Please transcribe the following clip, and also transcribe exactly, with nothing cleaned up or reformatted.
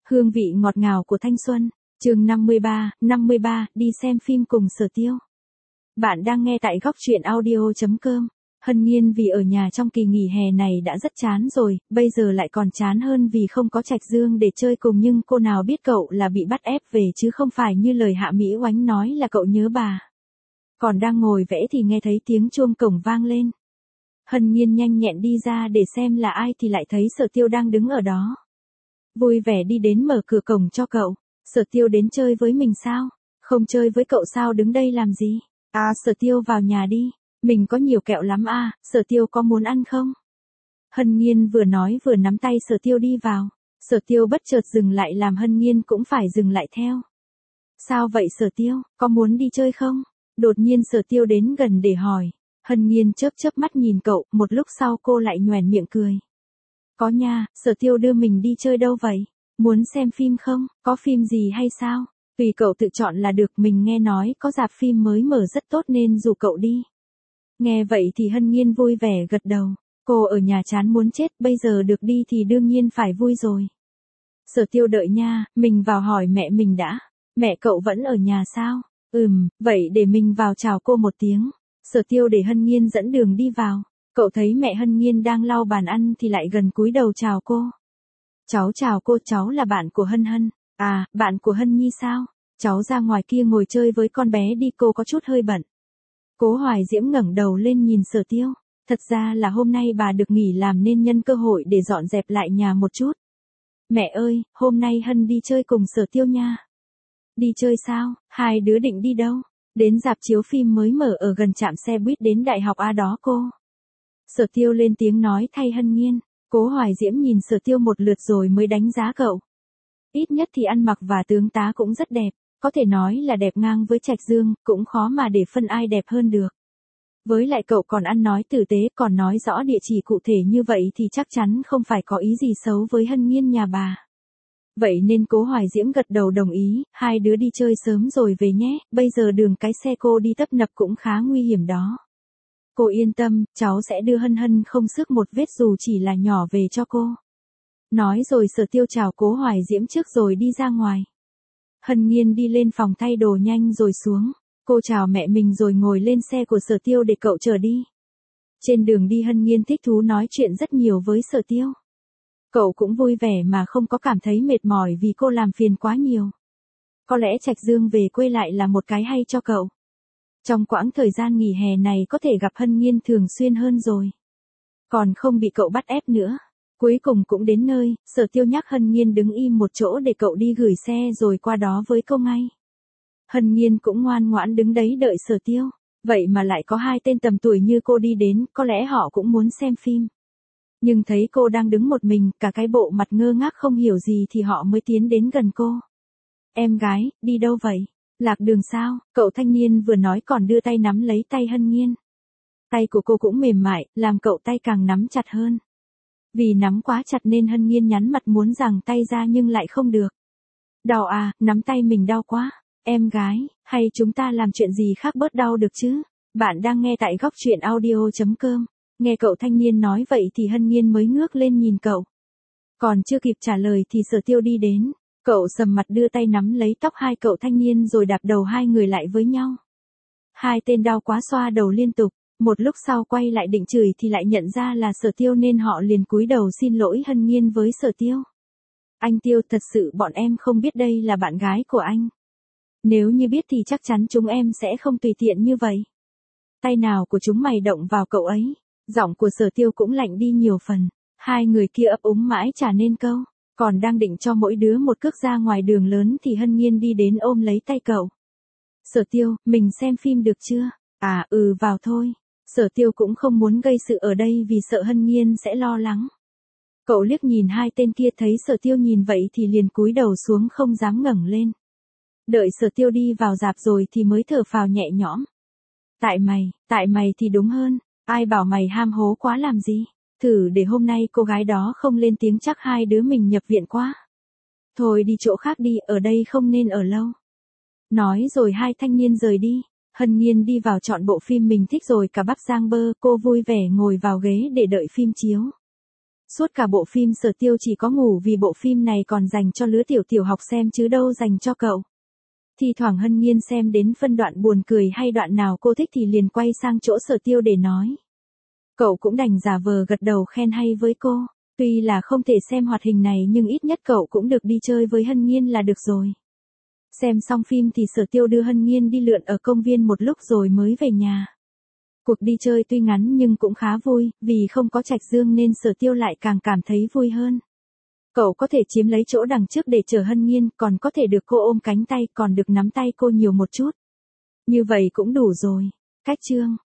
Hương vị ngọt ngào của thanh xuân. Chương năm mươi ba, năm mươi ba, đi xem phim cùng Sở Tiêu. Bạn đang nghe tại góc truyện audio chấm com. Hân Nhiên vì ở nhà trong kỳ nghỉ hè này đã rất chán rồi, bây giờ lại còn chán hơn vì không có Trạch Dương để chơi cùng, nhưng cô nào biết cậu là bị bắt ép về chứ không phải như lời Hạ Mỹ Oánh nói là cậu nhớ bà. Còn đang ngồi vẽ thì nghe thấy tiếng chuông cổng vang lên. Hân Nhiên nhanh nhẹn đi ra để xem là ai thì lại thấy Sở Tiêu đang đứng ở đó. Vui vẻ đi đến mở cửa cổng cho cậu. Sở Tiêu đến chơi với mình sao? Không chơi với cậu sao đứng đây làm gì? À, Sở Tiêu vào nhà đi. Mình có nhiều kẹo lắm à, Sở Tiêu có muốn ăn không? Hân Nhiên vừa nói vừa nắm tay Sở Tiêu đi vào. Sở Tiêu bất chợt dừng lại làm Hân Nhiên cũng phải dừng lại theo. Sao vậy Sở Tiêu, có muốn đi chơi không? Đột nhiên Sở Tiêu đến gần để hỏi. Hân Nhiên chớp chớp mắt nhìn cậu, một lúc sau cô lại nhoẻn miệng cười. Có nha, Sở Tiêu đưa mình đi chơi đâu vậy? Muốn xem phim không? Có phim gì hay sao? Tùy cậu tự chọn là được, mình nghe nói có rạp phim mới mở rất tốt nên rủ cậu đi. Nghe vậy thì Hân Nhiên vui vẻ gật đầu. Cô ở nhà chán muốn chết, bây giờ được đi thì đương nhiên phải vui rồi. Sở Tiêu đợi nha, mình vào hỏi mẹ mình đã. Mẹ cậu vẫn ở nhà sao? Ừm, vậy để mình vào chào cô một tiếng. Sở Tiêu để Hân Nhiên dẫn đường đi vào. Cậu thấy mẹ Hân Nhiên đang lau bàn ăn thì lại gần cúi đầu chào cô. Cháu chào cô, cháu là bạn của Hân Hân. À, bạn của Hân Nhi sao? Cháu ra ngoài kia ngồi chơi với con bé đi, cô có chút hơi bận. Cố Hoài Diễm ngẩng đầu lên nhìn Sở Tiêu. Thật ra là hôm nay bà được nghỉ làm nên nhân cơ hội để dọn dẹp lại nhà một chút. Mẹ ơi, hôm nay Hân đi chơi cùng Sở Tiêu nha. Đi chơi sao? Hai đứa định đi đâu? Đến rạp chiếu phim mới mở ở gần trạm xe buýt đến đại học A đó cô. Sở Tiêu lên tiếng nói thay Hân Nhiên. Cố Hoài Diễm nhìn Sở Tiêu một lượt rồi mới đánh giá cậu. Ít nhất thì ăn mặc và tướng tá cũng rất đẹp, có thể nói là đẹp ngang với Trạch Dương, cũng khó mà để phân ai đẹp hơn được. Với lại cậu còn ăn nói tử tế, còn nói rõ địa chỉ cụ thể như vậy thì chắc chắn không phải có ý gì xấu với Hân Nhiên nhà bà. Vậy nên Cố Hoài Diễm gật đầu đồng ý, hai đứa đi chơi sớm rồi về nhé, bây giờ đường cái xe cô đi tấp nập cũng khá nguy hiểm đó. Cô yên tâm, cháu sẽ đưa Hân Hân không xước một vết dù chỉ là nhỏ về cho cô. Nói rồi Sở Tiêu chào Cố Hoài Diễm trước rồi đi ra ngoài. Hân Nhiên đi lên phòng thay đồ nhanh rồi xuống. Cô chào mẹ mình rồi ngồi lên xe của Sở Tiêu để cậu chở đi. Trên đường đi Hân Nhiên thích thú nói chuyện rất nhiều với Sở Tiêu. Cậu cũng vui vẻ mà không có cảm thấy mệt mỏi vì cô làm phiền quá nhiều. Có lẽ Trạch Dương về quê lại là một cái hay cho cậu. Trong quãng thời gian nghỉ hè này có thể gặp Hân Nhiên thường xuyên hơn rồi. Còn không bị cậu bắt ép nữa. Cuối cùng cũng đến nơi, Sở Tiêu nhắc Hân Nhiên đứng im một chỗ để cậu đi gửi xe rồi qua đó với cô ngay. Hân Nhiên cũng ngoan ngoãn đứng đấy đợi Sở Tiêu. Vậy mà lại có hai tên tầm tuổi như cô đi đến, có lẽ họ cũng muốn xem phim. Nhưng thấy cô đang đứng một mình, cả cái bộ mặt ngơ ngác không hiểu gì thì họ mới tiến đến gần cô. Em gái, đi đâu vậy? Lạc đường sao? Cậu thanh niên vừa nói còn đưa tay nắm lấy tay Hân Nhiên. Tay của cô cũng mềm mại, làm cậu tay càng nắm chặt hơn. Vì nắm quá chặt nên Hân Nhiên nhắn mặt muốn giằng tay ra nhưng lại không được. Đau à, nắm tay mình đau quá. Em gái, hay chúng ta làm chuyện gì khác bớt đau được chứ? Bạn đang nghe tại góc truyện audio chấm com. Nghe cậu thanh niên nói vậy thì Hân Nhiên mới ngước lên nhìn cậu. Còn chưa kịp trả lời thì Sở Tiêu đi đến. Cậu sầm mặt đưa tay nắm lấy tóc hai cậu thanh niên rồi đạp đầu hai người lại với nhau. Hai tên đau quá xoa đầu liên tục. Một lúc sau quay lại định chửi thì lại nhận ra là Sở Tiêu nên họ liền cúi đầu xin lỗi Hân Nhiên với Sở Tiêu. Anh Tiêu, thật sự bọn em không biết đây là bạn gái của anh. Nếu như biết thì chắc chắn chúng em sẽ không tùy tiện như vậy. Tay nào của chúng mày động vào cậu ấy. Giọng của Sở Tiêu cũng lạnh đi nhiều phần. Hai người kia ấp úng mãi chả nên câu. Còn đang định cho mỗi đứa một cước ra ngoài đường lớn thì Hân Nhiên đi đến ôm lấy tay cậu. Sở Tiêu, mình xem phim được chưa? À, ừ, vào thôi. Sở Tiêu cũng không muốn gây sự ở đây vì sợ Hân Nhiên sẽ lo lắng. Cậu liếc nhìn hai tên kia thấy Sở Tiêu nhìn vậy thì liền cúi đầu xuống không dám ngẩng lên. Đợi Sở Tiêu đi vào rạp rồi thì mới thở phào nhẹ nhõm. Tại mày, tại mày thì đúng hơn, ai bảo mày ham hố quá làm gì, thử để hôm nay cô gái đó không lên tiếng chắc hai đứa mình nhập viện quá. Thôi đi chỗ khác đi, ở đây không nên ở lâu. Nói rồi hai thanh niên rời đi. Hân Nhiên đi vào chọn bộ phim mình thích rồi cả bắp rang bơ, cô vui vẻ ngồi vào ghế để đợi phim chiếu. Suốt cả bộ phim Sở Tiêu chỉ có ngủ vì bộ phim này còn dành cho lứa tiểu tiểu học xem chứ đâu dành cho cậu. Thì thoảng Hân Nhiên xem đến phân đoạn buồn cười hay đoạn nào cô thích thì liền quay sang chỗ Sở Tiêu để nói. Cậu cũng đành giả vờ gật đầu khen hay với cô. Tuy là không thể xem hoạt hình này nhưng ít nhất cậu cũng được đi chơi với Hân Nhiên là được rồi. Xem xong phim thì Sở Tiêu đưa Hân Nhiên đi lượn ở công viên một lúc rồi mới về nhà. Cuộc đi chơi tuy ngắn nhưng cũng khá vui, vì không có Trạch Dương nên Sở Tiêu lại càng cảm thấy vui hơn. Cậu có thể chiếm lấy chỗ đằng trước để chở Hân Nhiên, còn có thể được cô ôm cánh tay, còn được nắm tay cô nhiều một chút. Như vậy cũng đủ rồi. Cách chương